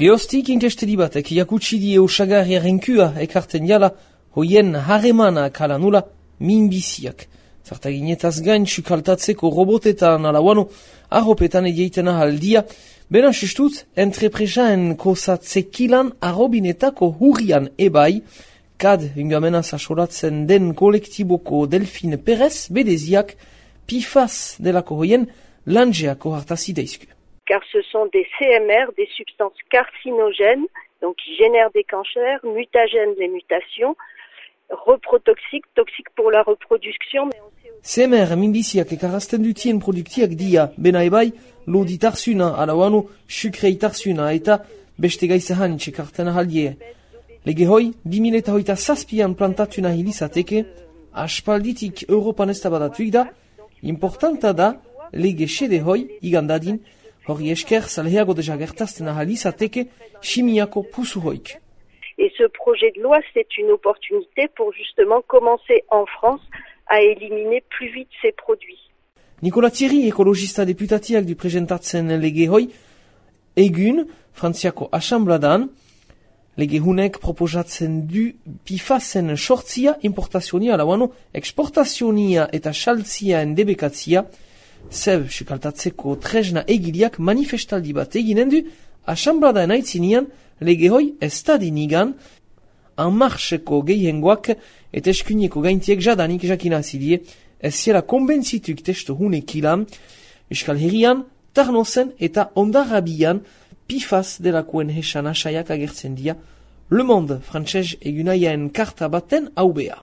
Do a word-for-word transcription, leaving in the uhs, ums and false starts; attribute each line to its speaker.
Speaker 1: Geostik inkestedi batek jakutsi die usagarriaren kua ekarten jala, hoien harremana kala nula minbiziak. Zartaginetaz gain sukaltatzeko robotetan alauano, arropetan egeiten ahaldia, bena sustut, entrepresaen kosatzekilan arrobinetako hurrian ebai, kad ungamena sasolatzen den kolektiboko Delfine Perez bedeziak pifaz delako hoien langeako hartazi daizku.
Speaker 2: Car ce sont des C M R, des substances carcinogènes, donc qui génèrent des cancers, mutagènes les mutations, reprotoxiques, toxiques pour la reproduction, mais on sait aussi...
Speaker 1: C M R minbiziak ekarazten dutien produktiak dia, bena ebai, loditarsuna, alauano, sukreitarsuna, eta beste gaizahan txekarten ahaldie. Lege hoi, bi mila hogeita zazpian plantatuna hilizateke, aspalditik Europan ez da badatuik da, importanta da, lege xede hoi, igandadin, hori esker salheago deja gertazten ahalizateke, chimiako pusu hoik.
Speaker 2: Et ce projet de loi, c'est une opportunité pour justement commencer en France à éliminer plus vite ces produits.
Speaker 1: Nicolas Thierry, ekologista deputatiak du presentatzen lege hoi, egun, frantziako asambladan, lege hunek proposatzen du pifazen sortzia, importazionia, lauano, eksportazionia eta saltzia endebekatzia, zeb sukaltatzeko tresna egileak manifestaldi bat eginen du, asamblada enaitzinean lege hoi ez da dinigan, anmarxeko gehiengoak eta eskuneko gaintiek jadanik jakinazidie, ez ziela konbentzituk testo hunek ilan, Euskal Herrian, Tarnozen eta Ondarabian pifaz delakoen hesan asaiak agertzen dia, Le Monde frantzez egunaiaen karta baten haubea.